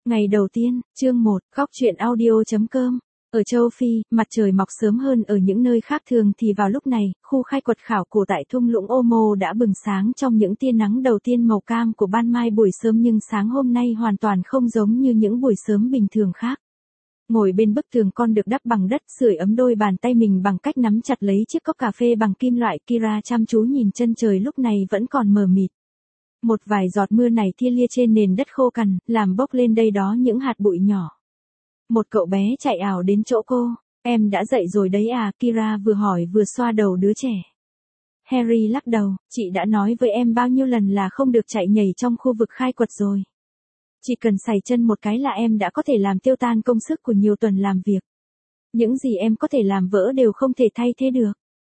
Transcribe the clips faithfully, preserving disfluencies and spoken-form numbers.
Ngày đầu tiên, chương một, góc truyện audio.com. Ở châu Phi, mặt trời mọc sớm hơn ở những nơi khác thường thì vào lúc này, khu khai quật khảo cổ tại thung lũng Omo đã bừng sáng trong những tia nắng đầu tiên màu cam của ban mai buổi sớm, nhưng sáng hôm nay hoàn toàn không giống như những buổi sớm bình thường khác. Ngồi bên bức tường con được đắp bằng đất, sưởi ấm đôi bàn tay mình bằng cách nắm chặt lấy chiếc cốc cà phê bằng kim loại, Kira chăm chú nhìn chân trời lúc này vẫn còn mờ mịt. Một vài giọt mưa này thia lia trên nền đất khô cằn, làm bốc lên đây đó những hạt bụi nhỏ. Một cậu bé chạy ảo đến chỗ cô. Em đã dậy rồi đấy à? Kira vừa hỏi vừa xoa đầu đứa trẻ. Harry lắc đầu, chị đã nói với em bao nhiêu lần là không được chạy nhảy trong khu vực khai quật rồi. Chỉ cần sải chân một cái là em đã có thể làm tiêu tan công sức của nhiều tuần làm việc. Những gì em có thể làm vỡ đều không thể thay thế được.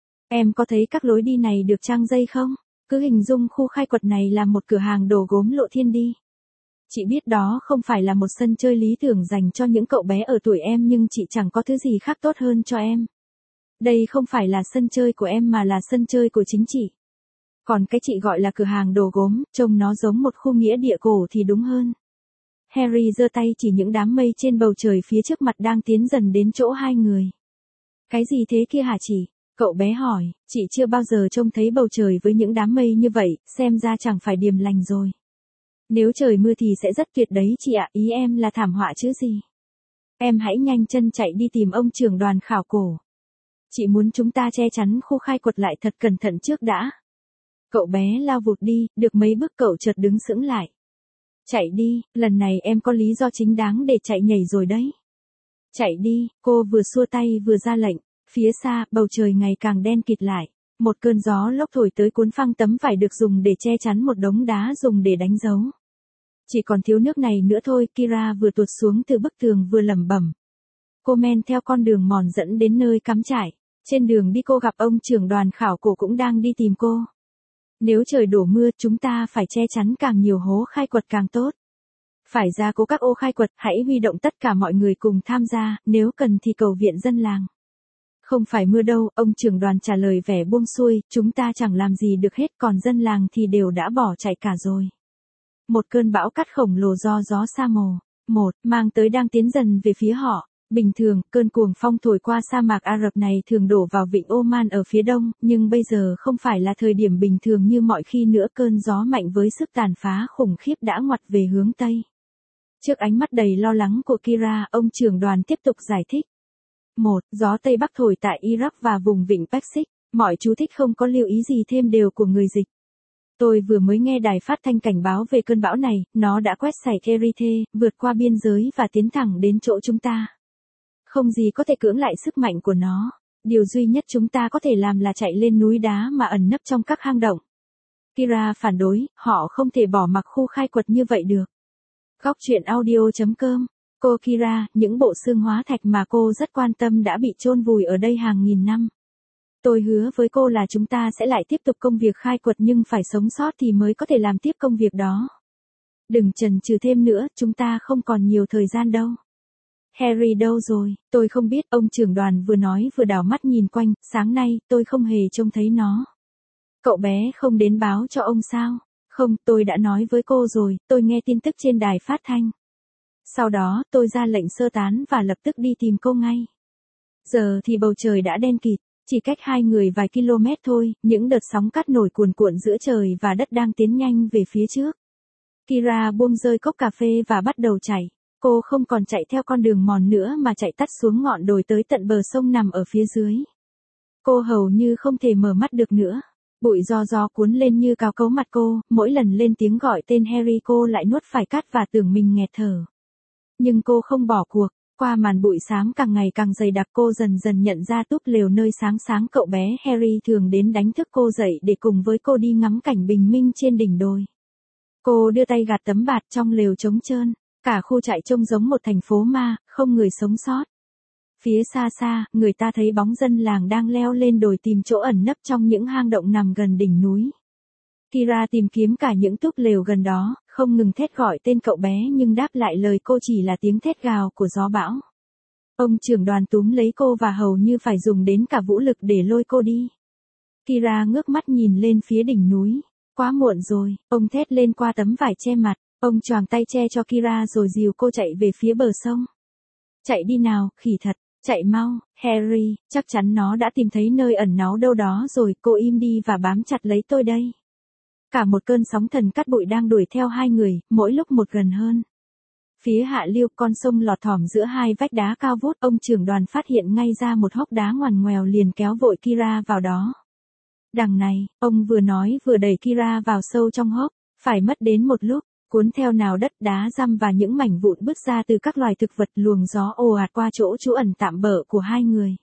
Em có thấy các lối đi này được trang dây không? Cứ hình dung khu khai quật này là một cửa hàng đồ gốm lộ thiên đi. Chị biết đó không phải là một sân chơi lý tưởng dành cho những cậu bé ở tuổi em, nhưng chị chẳng có thứ gì khác tốt hơn cho em. Đây không phải là sân chơi của em mà là sân chơi của chính chị. Còn cái chị gọi là cửa hàng đồ gốm, trông nó giống một khu nghĩa địa cổ thì đúng hơn. Harry giơ tay chỉ những đám mây trên bầu trời phía trước mặt đang tiến dần đến chỗ hai người. Cái gì thế kia hả chị? Cậu bé hỏi, chị chưa bao giờ trông thấy bầu trời với những đám mây như vậy, xem ra chẳng phải điềm lành rồi. Nếu trời mưa thì sẽ rất tuyệt đấy chị ạ, ý em là thảm họa chứ gì. Em hãy nhanh chân chạy đi tìm ông trưởng đoàn khảo cổ. Chị muốn chúng ta che chắn khu khai quật lại thật cẩn thận trước đã. Cậu bé lao vụt đi, được mấy bước cậu chợt đứng sững lại. Chạy đi, lần này em có lý do chính đáng để chạy nhảy rồi đấy. Chạy đi, cô vừa xua tay vừa ra lệnh. Phía xa, bầu trời ngày càng đen kịt lại. Một cơn gió lốc thổi tới cuốn phăng tấm vải được dùng để che chắn một đống đá dùng để đánh dấu. Chỉ còn thiếu nước này nữa thôi, Kira vừa tuột xuống từ bức tường vừa lẩm bẩm. Cô men theo con đường mòn dẫn đến nơi cắm trại. Trên đường đi cô gặp ông trưởng đoàn khảo cổ cũng đang đi tìm cô. Nếu trời đổ mưa, chúng ta phải che chắn càng nhiều hố khai quật càng tốt. Phải ra cố các ô khai quật, hãy huy động tất cả mọi người cùng tham gia, nếu cần thì cầu viện dân làng. Không phải mưa đâu, ông trưởng đoàn trả lời vẻ buông xuôi, chúng ta chẳng làm gì được hết, còn dân làng thì đều đã bỏ chạy cả rồi. Một cơn bão cát khổng lồ do gió sa mồ, một, mang tới đang tiến dần về phía họ. Bình thường, cơn cuồng phong thổi qua sa mạc Ả Rập này thường đổ vào vịnh Oman ở phía đông, nhưng bây giờ không phải là thời điểm bình thường như mọi khi nữa, cơn gió mạnh với sức tàn phá khủng khiếp đã ngoặt về hướng Tây. Trước ánh mắt đầy lo lắng của Kira, ông trưởng đoàn tiếp tục giải thích. một. Gió Tây Bắc thổi tại Iraq và vùng vịnh Persic, mọi chú thích không có lưu ý gì thêm đều của người dịch. Tôi vừa mới nghe đài phát thanh cảnh báo về cơn bão này, nó đã quét sạch Eritrea, vượt qua biên giới và tiến thẳng đến chỗ chúng ta. Không gì có thể cưỡng lại sức mạnh của nó, điều duy nhất chúng ta có thể làm là chạy lên núi đá mà ẩn nấp trong các hang động. Kira phản đối, họ không thể bỏ mặc khu khai quật như vậy được. Góc truyện audio.com. Cô Kira, những bộ xương hóa thạch mà cô rất quan tâm đã bị chôn vùi ở đây hàng nghìn năm. Tôi hứa với cô là chúng ta sẽ lại tiếp tục công việc khai quật, nhưng phải sống sót thì mới có thể làm tiếp công việc đó. Đừng chần chừ thêm nữa, chúng ta không còn nhiều thời gian đâu. Harry đâu rồi? Tôi không biết, ông trưởng đoàn vừa nói vừa đảo mắt nhìn quanh, sáng nay tôi không hề trông thấy nó. Cậu bé không đến báo cho ông sao? Không, tôi đã nói với cô rồi, tôi nghe tin tức trên đài phát thanh. Sau đó, tôi ra lệnh sơ tán và lập tức đi tìm cô ngay. Giờ thì bầu trời đã đen kịt, chỉ cách hai người vài km thôi, những đợt sóng cát nổi cuồn cuộn giữa trời và đất đang tiến nhanh về phía trước. Kira buông rơi cốc cà phê và bắt đầu chạy. Cô không còn chạy theo con đường mòn nữa mà chạy tắt xuống ngọn đồi tới tận bờ sông nằm ở phía dưới. Cô hầu như không thể mở mắt được nữa. Bụi gió gió cuốn lên như cào cấu mặt cô, mỗi lần lên tiếng gọi tên Harry cô lại nuốt phải cát và tưởng mình nghẹt thở. Nhưng cô không bỏ cuộc, qua màn bụi xám càng ngày càng dày đặc cô dần dần nhận ra túp lều nơi sáng sáng cậu bé Harry thường đến đánh thức cô dậy để cùng với cô đi ngắm cảnh bình minh trên đỉnh đồi. Cô đưa tay gạt tấm bạt trong lều trống trơn, cả khu trại trông giống một thành phố ma, không người sống sót. Phía xa xa, người ta thấy bóng dân làng đang leo lên đồi tìm chỗ ẩn nấp trong những hang động nằm gần đỉnh núi. Kira tìm kiếm cả những túp lều gần đó, không ngừng thét gọi tên cậu bé nhưng đáp lại lời cô chỉ là tiếng thét gào của gió bão. Ông trưởng đoàn túm lấy cô và hầu như phải dùng đến cả vũ lực để lôi cô đi. Kira ngước mắt nhìn lên phía đỉnh núi. Quá muộn rồi, ông thét lên qua tấm vải che mặt. Ông choàng tay che cho Kira rồi dìu cô chạy về phía bờ sông. Chạy đi nào, khỉ thật, chạy mau, Harry, chắc chắn nó đã tìm thấy nơi ẩn náu đâu đó rồi, cô im đi và bám chặt lấy tôi đây. Cả một cơn sóng thần cát bụi đang đuổi theo hai người, mỗi lúc một gần hơn. Phía hạ lưu con sông lọt thỏm giữa hai vách đá cao vút, ông trưởng đoàn phát hiện ngay ra một hốc đá ngoằn ngoèo liền kéo vội Kira vào đó. Đằng này, ông vừa nói vừa đẩy Kira vào sâu trong hốc, phải mất đến một lúc, cuốn theo nào đất đá răm và những mảnh vụn bứt ra từ các loài thực vật, luồng gió ồ ạt qua chỗ trú ẩn tạm bợ của hai người.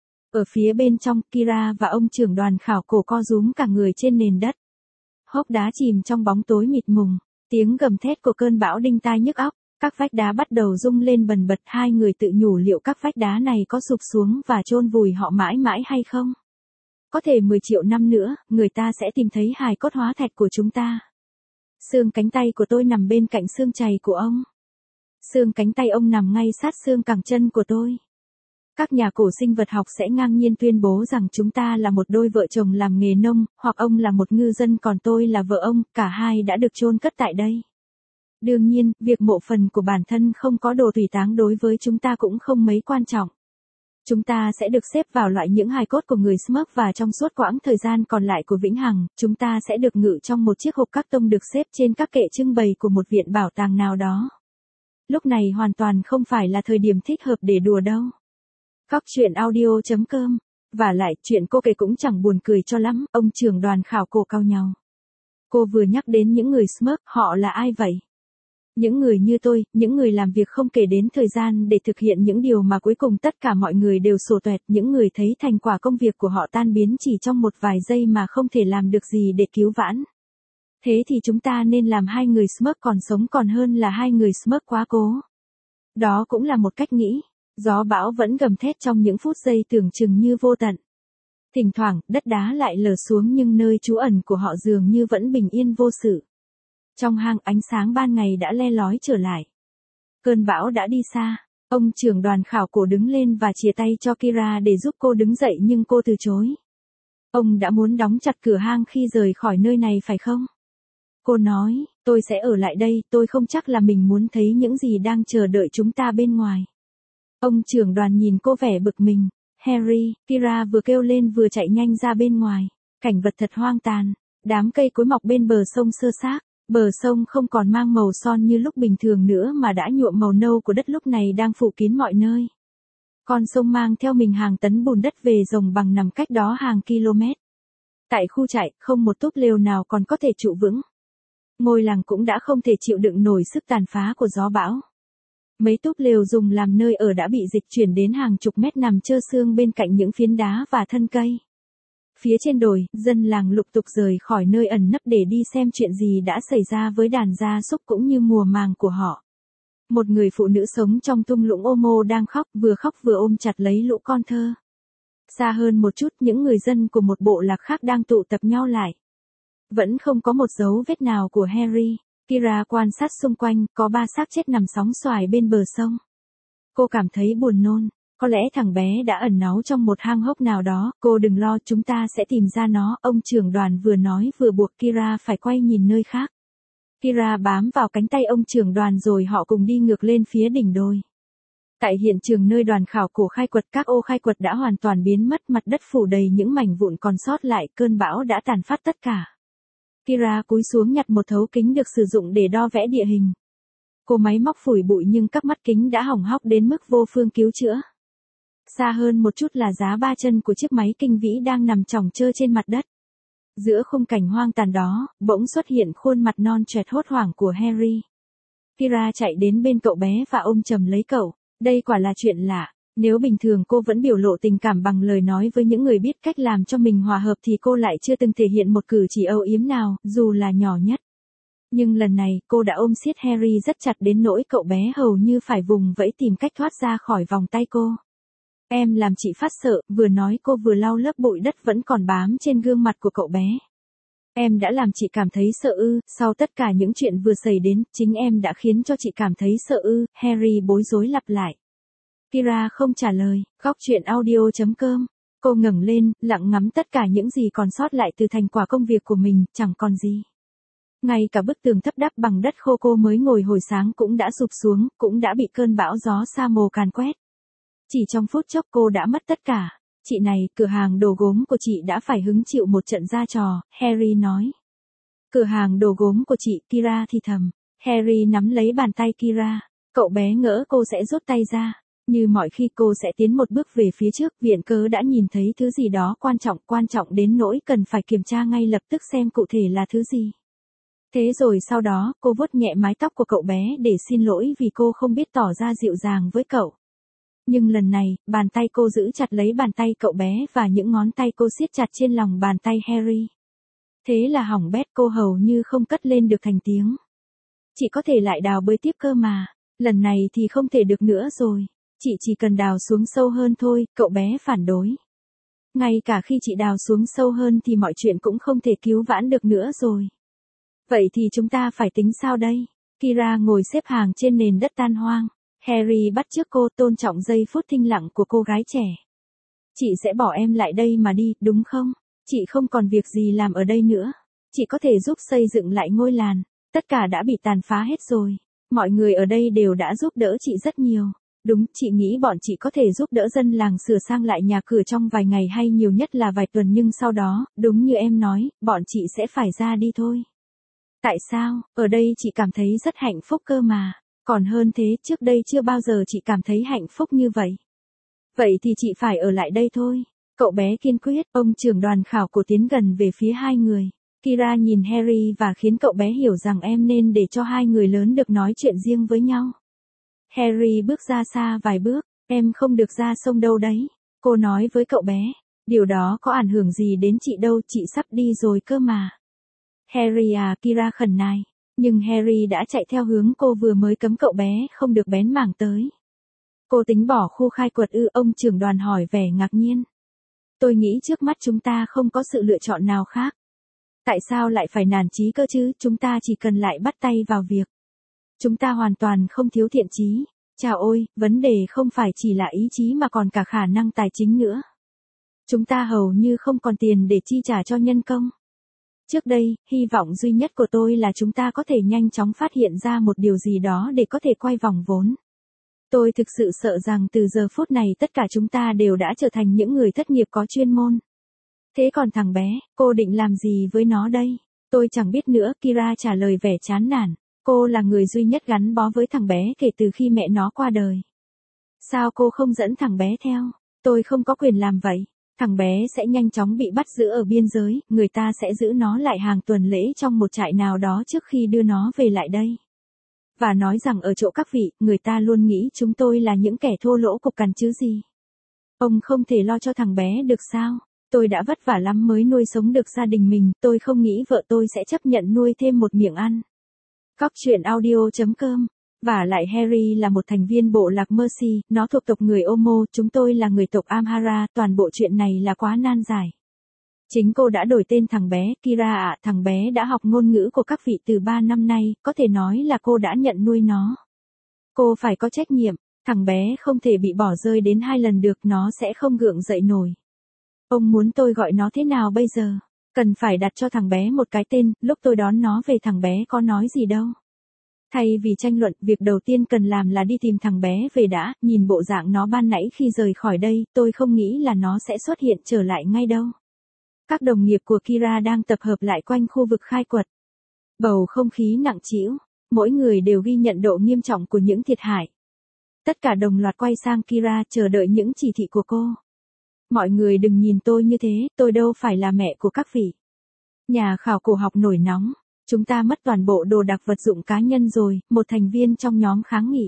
Ở phía bên trong, Kira và ông trưởng đoàn khảo cổ co rúm cả người trên nền đất. Hốc đá chìm trong bóng tối mịt mùng, tiếng gầm thét của cơn bão đinh tai nhức óc, các vách đá bắt đầu rung lên bần bật, hai người tự nhủ liệu các vách đá này có sụp xuống và chôn vùi họ mãi mãi hay không? Có thể mười triệu năm nữa, người ta sẽ tìm thấy hài cốt hóa thạch của chúng ta. Xương cánh tay của tôi nằm bên cạnh xương chày của ông. Xương cánh tay ông nằm ngay sát xương cẳng chân của tôi. Các nhà cổ sinh vật học sẽ ngang nhiên tuyên bố rằng chúng ta là một đôi vợ chồng làm nghề nông, hoặc ông là một ngư dân còn tôi là vợ ông, cả hai đã được chôn cất tại đây. Đương nhiên, việc mộ phần của bản thân không có đồ tùy táng đối với chúng ta cũng không mấy quan trọng. Chúng ta sẽ được xếp vào loại những hài cốt của người Smurf và trong suốt quãng thời gian còn lại của vĩnh hằng, chúng ta sẽ được ngự trong một chiếc hộp các tông được xếp trên các kệ trưng bày của một viện bảo tàng nào đó. Lúc này hoàn toàn không phải là thời điểm thích hợp để đùa đâu. Cóc truyện audio chấm com. Và lại, chuyện cô kể cũng chẳng buồn cười cho lắm, ông trưởng đoàn khảo cổ cau nhau. Cô vừa nhắc đến những người Smurf, họ là ai vậy? Những người như tôi, những người làm việc không kể đến thời gian để thực hiện những điều mà cuối cùng tất cả mọi người đều sổ toẹt, những người thấy thành quả công việc của họ tan biến chỉ trong một vài giây mà không thể làm được gì để cứu vãn. Thế thì chúng ta nên làm hai người Smurf còn sống còn hơn là hai người Smurf quá cố. Đó cũng là một cách nghĩ. Gió bão vẫn gầm thét trong những phút giây tưởng chừng như vô tận. Thỉnh thoảng, đất đá lại lở xuống nhưng nơi trú ẩn của họ dường như vẫn bình yên vô sự. Trong hang, ánh sáng ban ngày đã le lói trở lại. Cơn bão đã đi xa. Ông trưởng đoàn khảo cổ đứng lên và chìa tay cho Kira để giúp cô đứng dậy nhưng cô từ chối. Ông đã muốn đóng chặt cửa hang khi rời khỏi nơi này phải không? Cô nói, tôi sẽ ở lại đây, tôi không chắc là mình muốn thấy những gì đang chờ đợi chúng ta bên ngoài. Ông trưởng đoàn nhìn cô vẻ bực mình. Harry, Kira vừa kêu lên vừa chạy nhanh ra bên ngoài. Cảnh vật thật hoang tàn. Đám cây cối mọc bên bờ sông xơ xác. Bờ sông không còn mang màu son như lúc bình thường nữa mà đã nhuộm màu nâu của đất lúc này đang phủ kín mọi nơi. Con sông mang theo mình hàng tấn bùn đất về rồng bằng nằm cách đó hàng km. Tại khu trại, không một túp lều nào còn có thể trụ vững. Ngôi làng cũng đã không thể chịu đựng nổi sức tàn phá của gió bão. Mấy túp lều dùng làm nơi ở đã bị dịch chuyển đến hàng chục mét nằm trơ xương bên cạnh những phiến đá và thân cây. Phía trên đồi, dân làng lục tục rời khỏi nơi ẩn nấp để đi xem chuyện gì đã xảy ra với đàn gia súc cũng như mùa màng của họ. Một người phụ nữ sống trong thung lũng Omo đang khóc, vừa khóc vừa ôm chặt lấy lũ con thơ. Xa hơn một chút, những người dân của một bộ lạc khác đang tụ tập nhau lại. Vẫn không có một dấu vết nào của Harry. Kira quan sát xung quanh, có ba xác chết nằm sóng xoài bên bờ sông. Cô cảm thấy buồn nôn. Có lẽ thằng bé đã ẩn náu trong một hang hốc nào đó, cô đừng lo, chúng ta sẽ tìm ra nó, ông trưởng đoàn vừa nói vừa buộc Kira phải quay nhìn nơi khác. Kira bám vào cánh tay ông trưởng đoàn rồi họ cùng đi ngược lên phía đỉnh đồi. Tại hiện trường nơi đoàn khảo cổ khai quật, các ô khai quật đã hoàn toàn biến mất, mặt đất phủ đầy những mảnh vụn còn sót lại, cơn bão đã tàn phát tất cả. Kira cúi xuống nhặt một thấu kính được sử dụng để đo vẽ địa hình. Cô máy móc phủi bụi nhưng các mắt kính đã hỏng hóc đến mức vô phương cứu chữa. Xa hơn một chút là giá ba chân của chiếc máy kinh vĩ đang nằm chỏng chơ trên mặt đất. Giữa khung cảnh hoang tàn đó, bỗng xuất hiện khuôn mặt non choẹt hốt hoảng của Harry. Kira chạy đến bên cậu bé và ôm chầm lấy cậu. Đây quả là chuyện lạ. Nếu bình thường cô vẫn biểu lộ tình cảm bằng lời nói với những người biết cách làm cho mình hòa hợp thì cô lại chưa từng thể hiện một cử chỉ âu yếm nào, dù là nhỏ nhất. Nhưng lần này, cô đã ôm siết Harry rất chặt đến nỗi cậu bé hầu như phải vùng vẫy tìm cách thoát ra khỏi vòng tay cô. Em làm chị phát sợ, vừa nói cô vừa lau lớp bụi đất vẫn còn bám trên gương mặt của cậu bé. Em đã làm chị cảm thấy sợ ư, sau tất cả những chuyện vừa xảy đến, chính em đã khiến cho chị cảm thấy sợ ư, Harry bối rối lặp lại. Kira không trả lời, cóc truyện audio chấm com. Cô ngẩng lên, lặng ngắm tất cả những gì còn sót lại từ thành quả công việc của mình, chẳng còn gì. Ngay cả bức tường thấp đắp bằng đất khô cô mới ngồi hồi sáng cũng đã sụp xuống, cũng đã bị cơn bão gió sa mồ càn quét. Chỉ trong phút chốc cô đã mất tất cả. Chị này, cửa hàng đồ gốm của chị đã phải hứng chịu một trận ra trò, Harry nói. Cửa hàng đồ gốm của chị, Kira thì thầm. Harry nắm lấy bàn tay Kira. Cậu bé ngỡ cô sẽ rút tay ra. Như mọi khi cô sẽ tiến một bước về phía trước, viện cớ đã nhìn thấy thứ gì đó quan trọng, quan trọng đến nỗi cần phải kiểm tra ngay lập tức xem cụ thể là thứ gì. Thế rồi sau đó, cô vuốt nhẹ mái tóc của cậu bé để xin lỗi vì cô không biết tỏ ra dịu dàng với cậu. Nhưng lần này, bàn tay cô giữ chặt lấy bàn tay cậu bé và những ngón tay cô siết chặt trên lòng bàn tay Harry. Thế là hỏng bét, cô hầu như không cất lên được thành tiếng. Chị có thể lại đào bới tiếp cơ mà, lần này thì không thể được nữa rồi. Chị chỉ cần đào xuống sâu hơn thôi, cậu bé phản đối. Ngay cả khi chị đào xuống sâu hơn thì mọi chuyện cũng không thể cứu vãn được nữa rồi. Vậy thì chúng ta phải tính sao đây? Kira ngồi xếp hàng trên nền đất tan hoang. Harry bắt chước cô, tôn trọng giây phút thinh lặng của cô gái trẻ. Chị sẽ bỏ em lại đây mà đi, đúng không? Chị không còn việc gì làm ở đây nữa. Chị có thể giúp xây dựng lại ngôi làng. Tất cả đã bị tàn phá hết rồi. Mọi người ở đây đều đã giúp đỡ chị rất nhiều. Đúng, chị nghĩ bọn chị có thể giúp đỡ dân làng sửa sang lại nhà cửa trong vài ngày hay nhiều nhất là vài tuần, nhưng sau đó, đúng như em nói, bọn chị sẽ phải ra đi thôi. Tại sao? Ở đây chị cảm thấy rất hạnh phúc cơ mà. Còn hơn thế, trước đây chưa bao giờ chị cảm thấy hạnh phúc như vậy. Vậy thì chị phải ở lại đây thôi. Cậu bé kiên quyết, ông trưởng đoàn khảo cổ tiến gần về phía hai người. Kira nhìn Harry và khiến cậu bé hiểu rằng em nên để cho hai người lớn được nói chuyện riêng với nhau. Harry bước ra xa vài bước, em không được ra sông đâu đấy. Cô nói với cậu bé, điều đó có ảnh hưởng gì đến chị đâu, chị sắp đi rồi cơ mà. Harry à, Kira khẩn nài. Nhưng Harry đã chạy theo hướng cô vừa mới cấm cậu bé không được bén mảng tới. Cô tính bỏ khu khai quật ư? Ông trưởng đoàn hỏi vẻ ngạc nhiên. Tôi nghĩ trước mắt chúng ta không có sự lựa chọn nào khác. Tại sao lại phải nản chí cơ chứ? Chúng ta chỉ cần lại bắt tay vào việc. Chúng ta hoàn toàn không thiếu thiện chí. Chào ôi, vấn đề không phải chỉ là ý chí mà còn cả khả năng tài chính nữa. Chúng ta hầu như không còn tiền để chi trả cho nhân công. Trước đây, hy vọng duy nhất của tôi là chúng ta có thể nhanh chóng phát hiện ra một điều gì đó để có thể quay vòng vốn. Tôi thực sự sợ rằng từ giờ phút này tất cả chúng ta đều đã trở thành những người thất nghiệp có chuyên môn. Thế còn thằng bé, cô định làm gì với nó đây? Tôi chẳng biết nữa, Kira trả lời vẻ chán nản. Cô là người duy nhất gắn bó với thằng bé kể từ khi mẹ nó qua đời. Sao cô không dẫn thằng bé theo? Tôi không có quyền làm vậy. Thằng bé sẽ nhanh chóng bị bắt giữ ở biên giới, người ta sẽ giữ nó lại hàng tuần lễ trong một trại nào đó trước khi đưa nó về lại đây. Và nói rằng ở chỗ các vị, người ta luôn nghĩ chúng tôi là những kẻ thô lỗ cục cằn chứ gì. Ông không thể lo cho thằng bé được sao? Tôi đã vất vả lắm mới nuôi sống được gia đình mình, tôi không nghĩ vợ tôi sẽ chấp nhận nuôi thêm một miệng ăn. Cóc truyện audio chấm com. Và lại Harry là một thành viên bộ lạc Mercy, nó thuộc tộc người Omo, chúng tôi là người tộc Amhara, toàn bộ chuyện này là quá nan giải. Chính cô đã đổi tên thằng bé, Kira ạ, thằng bé đã học ngôn ngữ của các vị từ ba năm nay, có thể nói là cô đã nhận nuôi nó. Cô phải có trách nhiệm, thằng bé không thể bị bỏ rơi đến hai lần được, nó sẽ không gượng dậy nổi. Ông muốn tôi gọi nó thế nào bây giờ? Cần phải đặt cho thằng bé một cái tên, lúc tôi đón nó về thằng bé có nói gì đâu. Thay vì tranh luận, việc đầu tiên cần làm là đi tìm thằng bé về đã, nhìn bộ dạng nó ban nãy khi rời khỏi đây, tôi không nghĩ là nó sẽ xuất hiện trở lại ngay đâu. Các đồng nghiệp của Kira đang tập hợp lại quanh khu vực khai quật. Bầu không khí nặng trĩu, mỗi người đều ghi nhận độ nghiêm trọng của những thiệt hại. Tất cả đồng loạt quay sang Kira chờ đợi những chỉ thị của cô. Mọi người đừng nhìn tôi như thế, tôi đâu phải là mẹ của các vị. Nhà khảo cổ học nổi nóng. Chúng ta mất toàn bộ đồ đạc vật dụng cá nhân rồi, một thành viên trong nhóm kháng nghị.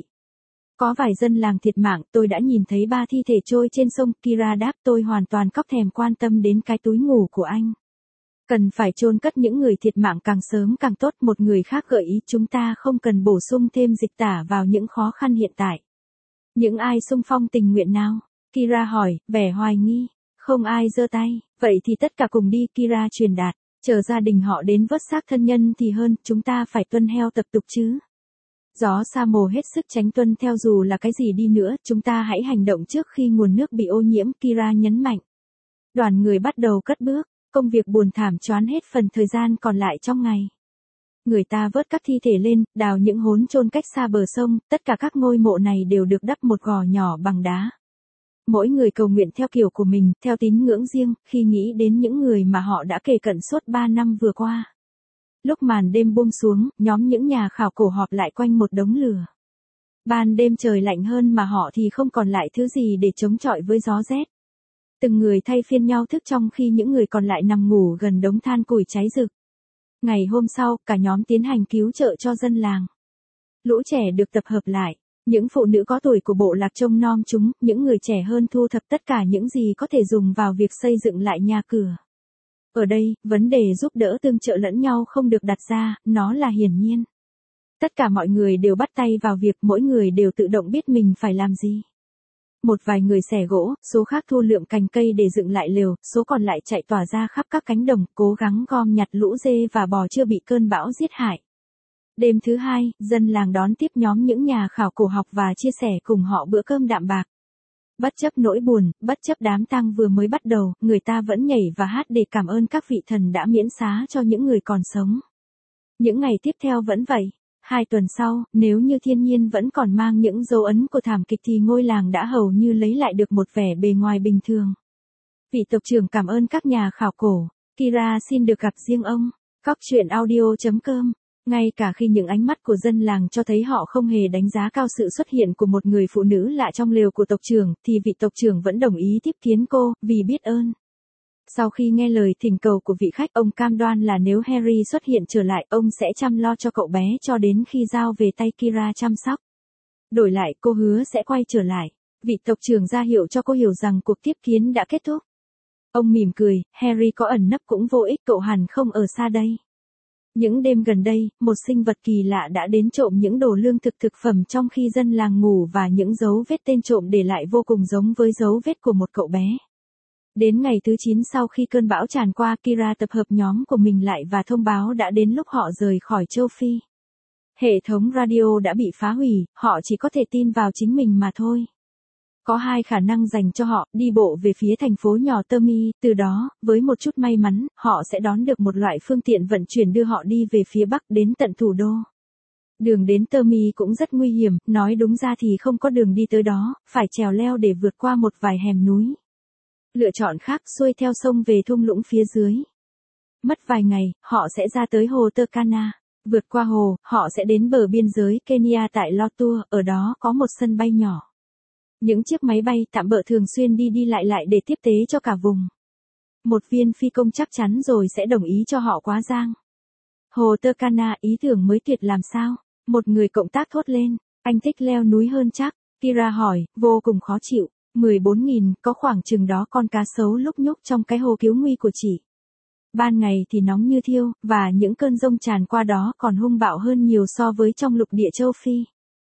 Có vài dân làng thiệt mạng, tôi đã nhìn thấy ba thi thể trôi trên sông. Kira đáp, tôi hoàn toàn cóc thèm quan tâm đến cái túi ngủ của anh. Cần phải chôn cất những người thiệt mạng càng sớm càng tốt. Một người khác gợi ý chúng ta không cần bổ sung thêm dịch tả vào những khó khăn hiện tại. Những ai xung phong tình nguyện nào? Kira hỏi, vẻ hoài nghi. Không ai giơ tay, vậy thì tất cả cùng đi, Kira truyền đạt. Chờ gia đình họ đến vớt xác thân nhân thì hơn, chúng ta phải tuân theo tập tục chứ. Gió sa mồ hết sức tránh tuân theo dù là cái gì đi nữa, chúng ta hãy hành động trước khi nguồn nước bị ô nhiễm, Kira nhấn mạnh. Đoàn người bắt đầu cất bước, công việc buồn thảm choán hết phần thời gian còn lại trong ngày. Người ta vớt các thi thể lên, đào những hố chôn cách xa bờ sông, tất cả các ngôi mộ này đều được đắp một gò nhỏ bằng đá. Mỗi người cầu nguyện theo kiểu của mình, theo tín ngưỡng riêng, khi nghĩ đến những người mà họ đã kề cận suốt ba năm vừa qua. Lúc màn đêm buông xuống, nhóm những nhà khảo cổ họp lại quanh một đống lửa. Ban đêm trời lạnh hơn mà họ thì không còn lại thứ gì để chống chọi với gió rét. Từng người thay phiên nhau thức trong khi những người còn lại nằm ngủ gần đống than củi cháy rực. Ngày hôm sau, cả nhóm tiến hành cứu trợ cho dân làng. Lũ trẻ được tập hợp lại. Những phụ nữ có tuổi của bộ lạc trông nom chúng, những người trẻ hơn thu thập tất cả những gì có thể dùng vào việc xây dựng lại nhà cửa. Ở đây, vấn đề giúp đỡ tương trợ lẫn nhau không được đặt ra, nó là hiển nhiên. Tất cả mọi người đều bắt tay vào việc, mỗi người đều tự động biết mình phải làm gì. Một vài người xẻ gỗ, số khác thu lượm cành cây để dựng lại lều, số còn lại chạy tỏa ra khắp các cánh đồng, cố gắng gom nhặt lũ dê và bò chưa bị cơn bão giết hại. Đêm thứ hai, dân làng đón tiếp nhóm những nhà khảo cổ học và chia sẻ cùng họ bữa cơm đạm bạc. Bất chấp nỗi buồn, bất chấp đám tang vừa mới bắt đầu, người ta vẫn nhảy và hát để cảm ơn các vị thần đã miễn xá cho những người còn sống. Những ngày tiếp theo vẫn vậy. Hai tuần sau, nếu như thiên nhiên vẫn còn mang những dấu ấn của thảm kịch thì ngôi làng đã hầu như lấy lại được một vẻ bề ngoài bình thường. Vị tộc trưởng cảm ơn các nhà khảo cổ. Kira xin được gặp riêng ông. Cóc truyện audio chấm com. Ngay cả khi những ánh mắt của dân làng cho thấy họ không hề đánh giá cao sự xuất hiện của một người phụ nữ lạ trong lều của tộc trưởng, thì vị tộc trưởng vẫn đồng ý tiếp kiến cô, vì biết ơn. Sau khi nghe lời thỉnh cầu của vị khách, ông cam đoan là nếu Harry xuất hiện trở lại, ông sẽ chăm lo cho cậu bé cho đến khi giao về tay Kira chăm sóc. Đổi lại, cô hứa sẽ quay trở lại. Vị tộc trưởng ra hiệu cho cô hiểu rằng cuộc tiếp kiến đã kết thúc. Ông mỉm cười, Harry có ẩn nấp cũng vô ích, cậu hẳn không ở xa đây. Những đêm gần đây, một sinh vật kỳ lạ đã đến trộm những đồ lương thực thực phẩm trong khi dân làng ngủ và những dấu vết tên trộm để lại vô cùng giống với dấu vết của một cậu bé. Đến ngày thứ chín sau khi cơn bão tràn qua, Kira tập hợp nhóm của mình lại và thông báo đã đến lúc họ rời khỏi châu Phi. Hệ thống radio đã bị phá hủy, họ chỉ có thể tin vào chính mình mà thôi. Có hai khả năng dành cho họ, đi bộ về phía thành phố nhỏ Termi, từ đó, với một chút may mắn, họ sẽ đón được một loại phương tiện vận chuyển đưa họ đi về phía bắc đến tận thủ đô. Đường đến Termi cũng rất nguy hiểm, nói đúng ra thì không có đường đi tới đó, phải trèo leo để vượt qua một vài hẻm núi. Lựa chọn khác, xuôi theo sông về thung lũng phía dưới. Mất vài ngày, họ sẽ ra tới hồ Turkana. Vượt qua hồ, họ sẽ đến bờ biên giới Kenya tại Lotur, ở đó có một sân bay nhỏ. Những chiếc máy bay tạm bợ thường xuyên đi đi lại lại để tiếp tế cho cả vùng. Một viên phi công chắc chắn rồi sẽ đồng ý cho họ quá giang. Hồ Turkana, ý tưởng mới tuyệt làm sao? Một người cộng tác thốt lên, anh thích leo núi hơn chắc. Kira hỏi, vô cùng khó chịu. mười bốn nghìn, có khoảng chừng đó con cá sấu lúc nhúc trong cái hồ cứu nguy của chị. Ban ngày thì nóng như thiêu, và những cơn giông tràn qua đó còn hung bạo hơn nhiều so với trong lục địa châu Phi.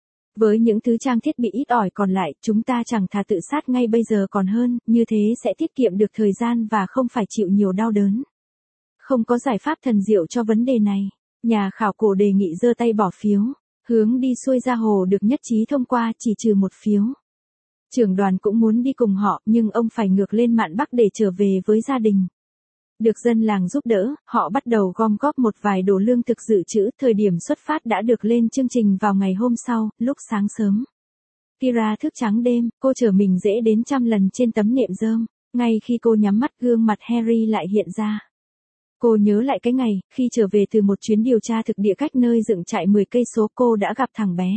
Với những thứ trang thiết bị ít ỏi còn lại, chúng ta chẳng thà tự sát ngay bây giờ còn hơn, như thế sẽ tiết kiệm được thời gian và không phải chịu nhiều đau đớn. Không có giải pháp thần diệu cho vấn đề này. Nhà khảo cổ đề nghị giơ tay bỏ phiếu. Hướng đi xuôi ra hồ được nhất trí thông qua, chỉ trừ một phiếu. Trưởng đoàn cũng muốn đi cùng họ, nhưng ông phải ngược lên mạn Bắc để trở về với gia đình. Được dân làng giúp đỡ, họ bắt đầu gom góp một vài đồ lương thực dự trữ, thời điểm xuất phát đã được lên chương trình vào ngày hôm sau, lúc sáng sớm. Kira thức trắng đêm, cô chở mình dễ đến trăm lần trên tấm nệm rơm, ngay khi cô nhắm mắt gương mặt Harry lại hiện ra. Cô nhớ lại cái ngày, khi trở về từ một chuyến điều tra thực địa cách nơi dựng trại mười cây số cô đã gặp thằng bé.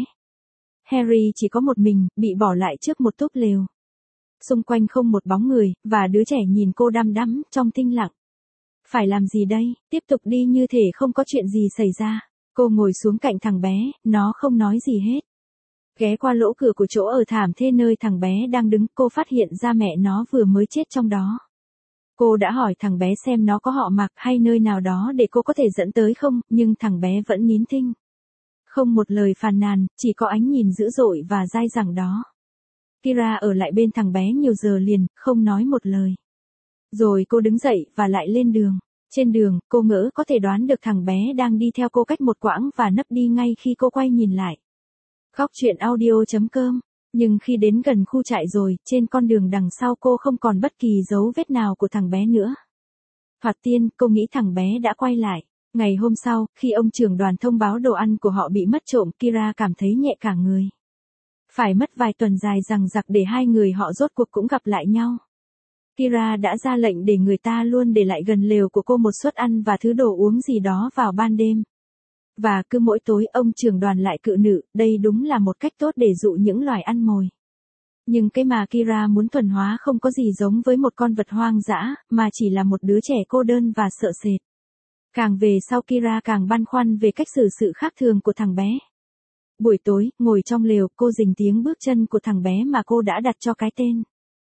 Harry chỉ có một mình, bị bỏ lại trước một túp lều. Xung quanh không một bóng người, và đứa trẻ nhìn cô đăm đắm, trong thinh lặng. Phải làm gì đây, tiếp tục đi như thể không có chuyện gì xảy ra. Cô ngồi xuống cạnh thằng bé, nó không nói gì hết. Ghé qua lỗ cửa của chỗ ở thảm thê nơi thằng bé đang đứng, cô phát hiện ra mẹ nó vừa mới chết trong đó. Cô đã hỏi thằng bé xem nó có họ Mạc hay nơi nào đó để cô có thể dẫn tới không, nhưng thằng bé vẫn nín thinh. Không một lời phàn nàn, chỉ có ánh nhìn dữ dội và dai dẳng đó. Kira ở lại bên thằng bé nhiều giờ liền, không nói một lời. Rồi cô đứng dậy và lại lên đường. Trên đường, cô ngỡ có thể đoán được thằng bé đang đi theo cô cách một quãng và nấp đi ngay khi cô quay nhìn lại. Cóc truyện audio chấm com. Nhưng khi đến gần khu trại rồi, trên con đường đằng sau cô không còn bất kỳ dấu vết nào của thằng bé nữa. Thoạt tiên, cô nghĩ thằng bé đã quay lại. Ngày hôm sau, khi ông trưởng đoàn thông báo đồ ăn của họ bị mất trộm, Kira cảm thấy nhẹ cả người. Phải mất vài tuần dài dằng dặc để hai người họ rốt cuộc cũng gặp lại nhau. Kira đã ra lệnh để người ta luôn để lại gần lều của cô một suất ăn và thứ đồ uống gì đó vào ban đêm. Và cứ mỗi tối ông trưởng đoàn lại cự nữ, đây đúng là một cách tốt để dụ những loài ăn mồi. Nhưng cái mà Kira muốn thuần hóa không có gì giống với một con vật hoang dã, mà chỉ là một đứa trẻ cô đơn và sợ sệt. Càng về sau Kira càng băn khoăn về cách xử sự khác thường của thằng bé. Buổi tối, ngồi trong lều, cô rình tiếng bước chân của thằng bé mà cô đã đặt cho cái tên.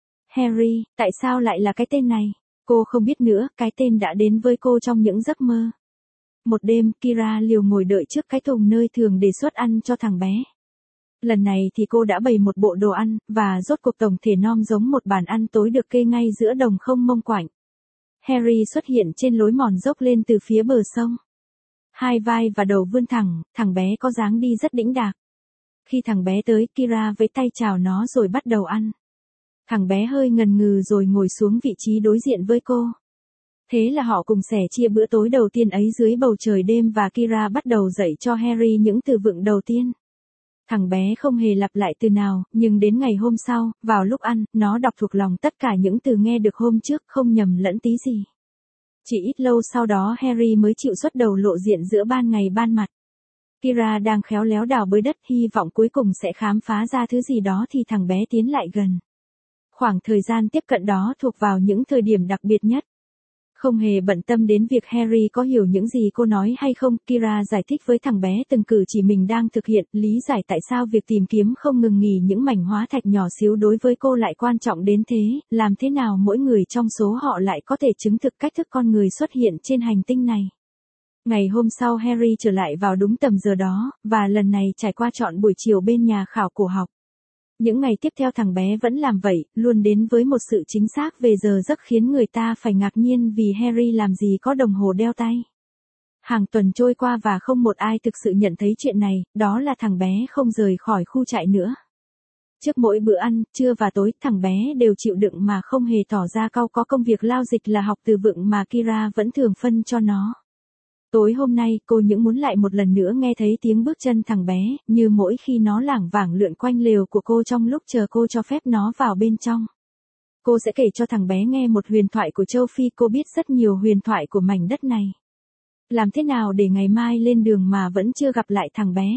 Harry, tại sao lại là cái tên này? Cô không biết nữa, cái tên đã đến với cô trong những giấc mơ. Một đêm, Kira liều ngồi đợi trước cái thùng nơi thường để suất ăn cho thằng bé. Lần này thì cô đã bày một bộ đồ ăn, và rốt cuộc tổng thể nom giống một bàn ăn tối được kê ngay giữa đồng không mông quạnh. Harry xuất hiện trên lối mòn dốc lên từ phía bờ sông. Hai vai và đầu vươn thẳng, thằng bé có dáng đi rất đĩnh đạc. Khi thằng bé tới, Kira vẫy tay chào nó rồi bắt đầu ăn. Thằng bé hơi ngần ngừ rồi ngồi xuống vị trí đối diện với cô. Thế là họ cùng sẻ chia bữa tối đầu tiên ấy dưới bầu trời đêm và Kira bắt đầu dạy cho Harry những từ vựng đầu tiên. Thằng bé không hề lặp lại từ nào, nhưng đến ngày hôm sau, vào lúc ăn, nó đọc thuộc lòng tất cả những từ nghe được hôm trước, không nhầm lẫn tí gì. Chỉ ít lâu sau đó Harry mới chịu xuất đầu lộ diện giữa ban ngày ban mặt. Kira đang khéo léo đào bới đất, hy vọng cuối cùng sẽ khám phá ra thứ gì đó thì thằng bé tiến lại gần. Khoảng thời gian tiếp cận đó thuộc vào những thời điểm đặc biệt nhất. Không hề bận tâm đến việc Harry có hiểu những gì cô nói hay không, Kira giải thích với thằng bé từng cử chỉ mình đang thực hiện, lý giải tại sao việc tìm kiếm không ngừng nghỉ những mảnh hóa thạch nhỏ xíu đối với cô lại quan trọng đến thế, làm thế nào mỗi người trong số họ lại có thể chứng thực cách thức con người xuất hiện trên hành tinh này. Ngày hôm sau Harry trở lại vào đúng tầm giờ đó, và lần này trải qua trọn buổi chiều bên nhà khảo cổ học. Những ngày tiếp theo thằng bé vẫn làm vậy, luôn đến với một sự chính xác về giờ giấc khiến người ta phải ngạc nhiên vì Harry làm gì có đồng hồ đeo tay. Hàng tuần trôi qua và không một ai thực sự nhận thấy chuyện này, đó là thằng bé không rời khỏi khu trại nữa. Trước mỗi bữa ăn, trưa và tối, thằng bé đều chịu đựng mà không hề tỏ ra cau có công việc lao dịch là học từ vựng mà Kira vẫn thường phân cho nó. Tối hôm nay, cô những muốn lại một lần nữa nghe thấy tiếng bước chân thằng bé, như mỗi khi nó lảng vảng lượn quanh lều của cô trong lúc chờ cô cho phép nó vào bên trong. Cô sẽ kể cho thằng bé nghe một huyền thoại của châu Phi, cô biết rất nhiều huyền thoại của mảnh đất này. Làm thế nào để ngày mai lên đường mà vẫn chưa gặp lại thằng bé?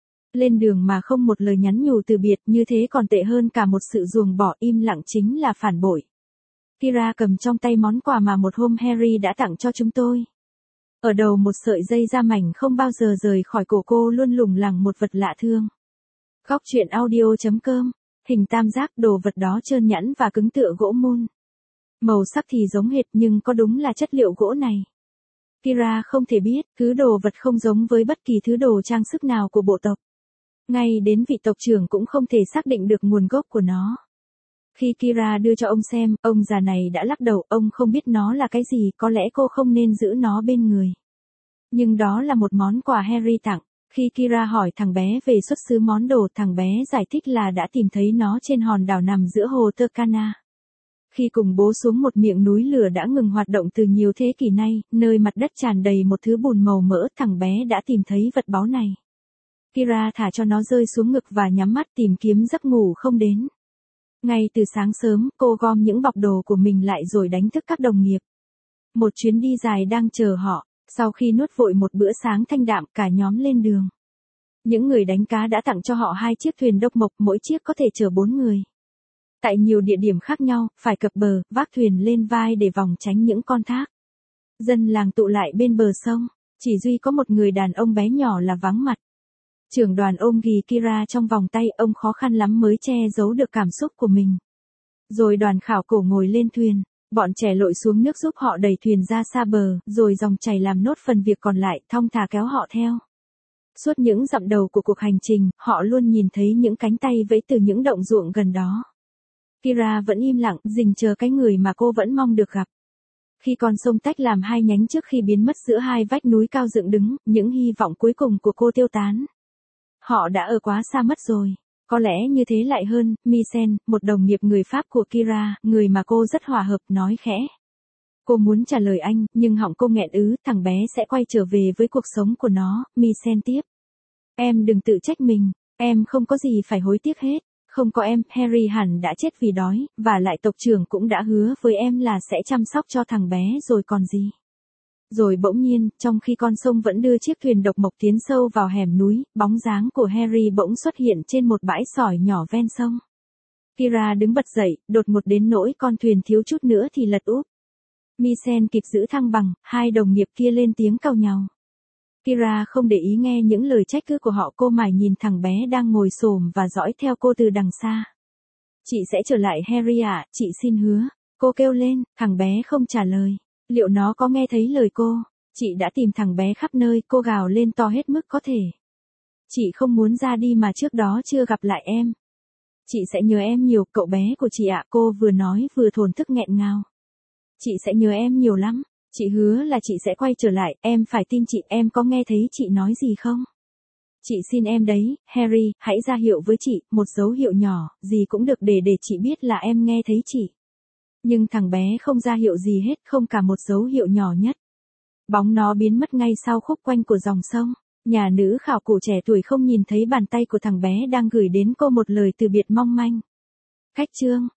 Lên đường mà không một lời nhắn nhủ từ biệt, như thế còn tệ hơn cả một sự ruồng bỏ, im lặng chính là phản bội. Kira cầm trong tay món quà mà một hôm Harry đã tặng cho chúng tôi. Ở đầu một sợi dây da mảnh không bao giờ rời khỏi cổ cô luôn lủng lẳng một vật lạ thương. Góc truyện audio chấm com, hình tam giác, đồ vật đó trơn nhẵn và cứng tựa gỗ mun. Màu sắc thì giống hệt nhưng có đúng là chất liệu gỗ này? Kira không thể biết, thứ đồ vật không giống với bất kỳ thứ đồ trang sức nào của bộ tộc. Ngay đến vị tộc trưởng cũng không thể xác định được nguồn gốc của nó. Khi Kira đưa cho ông xem, ông già này đã lắc đầu, ông không biết nó là cái gì, có lẽ cô không nên giữ nó bên người. Nhưng đó là một món quà Harry tặng. Khi Kira hỏi thằng bé về xuất xứ món đồ, thằng bé giải thích là đã tìm thấy nó trên hòn đảo nằm giữa hồ Turkana. Khi cùng bố xuống một miệng núi lửa đã ngừng hoạt động từ nhiều thế kỷ nay, nơi mặt đất tràn đầy một thứ bùn màu mỡ, thằng bé đã tìm thấy vật báu này. Kira thả cho nó rơi xuống ngực và nhắm mắt tìm kiếm giấc ngủ không đến. Ngay từ sáng sớm, cô gom những bọc đồ của mình lại rồi đánh thức các đồng nghiệp. Một chuyến đi dài đang chờ họ, sau khi nuốt vội một bữa sáng thanh đạm, cả nhóm lên đường. Những người đánh cá đã tặng cho họ hai chiếc thuyền độc mộc, mỗi chiếc có thể chở bốn người. Tại nhiều địa điểm khác nhau, phải cập bờ, vác thuyền lên vai để vòng tránh những con thác. Dân làng tụ lại bên bờ sông, chỉ duy có một người đàn ông bé nhỏ là vắng mặt. Trưởng đoàn ôm ghì Kira trong vòng tay, ông khó khăn lắm mới che giấu được cảm xúc của mình. Rồi đoàn khảo cổ ngồi lên thuyền, bọn trẻ lội xuống nước giúp họ đẩy thuyền ra xa bờ, rồi dòng chảy làm nốt phần việc còn lại, thong thả kéo họ theo. Suốt những dặm đầu của cuộc hành trình, họ luôn nhìn thấy những cánh tay vẫy từ những động ruộng gần đó. Kira vẫn im lặng, rình chờ cái người mà cô vẫn mong được gặp. Khi con sông tách làm hai nhánh trước khi biến mất giữa hai vách núi cao dựng đứng, những hy vọng cuối cùng của cô tiêu tán. Họ đã ở quá xa mất rồi. Có lẽ như thế lại hơn, Michel, một đồng nghiệp người Pháp của Kira, người mà cô rất hòa hợp, nói khẽ. Cô muốn trả lời anh, nhưng họng cô nghẹn ứ, thằng bé sẽ quay trở về với cuộc sống của nó, Misen tiếp. Em đừng tự trách mình, em không có gì phải hối tiếc hết. Không có em, Harry hẳn đã chết vì đói, và lại tộc trưởng cũng đã hứa với em là sẽ chăm sóc cho thằng bé rồi còn gì. Rồi bỗng nhiên, trong khi con sông vẫn đưa chiếc thuyền độc mộc tiến sâu vào hẻm núi, bóng dáng của Harry bỗng xuất hiện trên một bãi sỏi nhỏ ven sông. Kira đứng bật dậy, đột ngột đến nỗi con thuyền thiếu chút nữa thì lật úp. Misen kịp giữ thăng bằng, hai đồng nghiệp kia lên tiếng cau nhàu. Kira không để ý nghe những lời trách cứ của họ, cô mải nhìn thằng bé đang ngồi xổm và dõi theo cô từ đằng xa. Chị sẽ trở lại Harry ạ, chị xin hứa. Cô kêu lên, thằng bé không trả lời. Liệu nó có nghe thấy lời cô? Chị đã tìm thằng bé khắp nơi, cô gào lên to hết mức có thể. Chị không muốn ra đi mà trước đó chưa gặp lại em. Chị sẽ nhớ em nhiều, cậu bé của chị ạ, cô vừa nói vừa thổn thức nghẹn ngào. Chị sẽ nhớ em nhiều lắm. Chị hứa là chị sẽ quay trở lại, em phải tin chị, em có nghe thấy chị nói gì không? Chị xin em đấy, Harry, hãy ra hiệu với chị, một dấu hiệu nhỏ, gì cũng được để để chị biết là em nghe thấy chị. Nhưng thằng bé không ra hiệu gì hết, không cả một dấu hiệu nhỏ nhất. Bóng nó biến mất ngay sau khúc quanh của dòng sông. Nhà nữ khảo cổ trẻ tuổi không nhìn thấy bàn tay của thằng bé đang gửi đến cô một lời từ biệt mong manh. Khách chương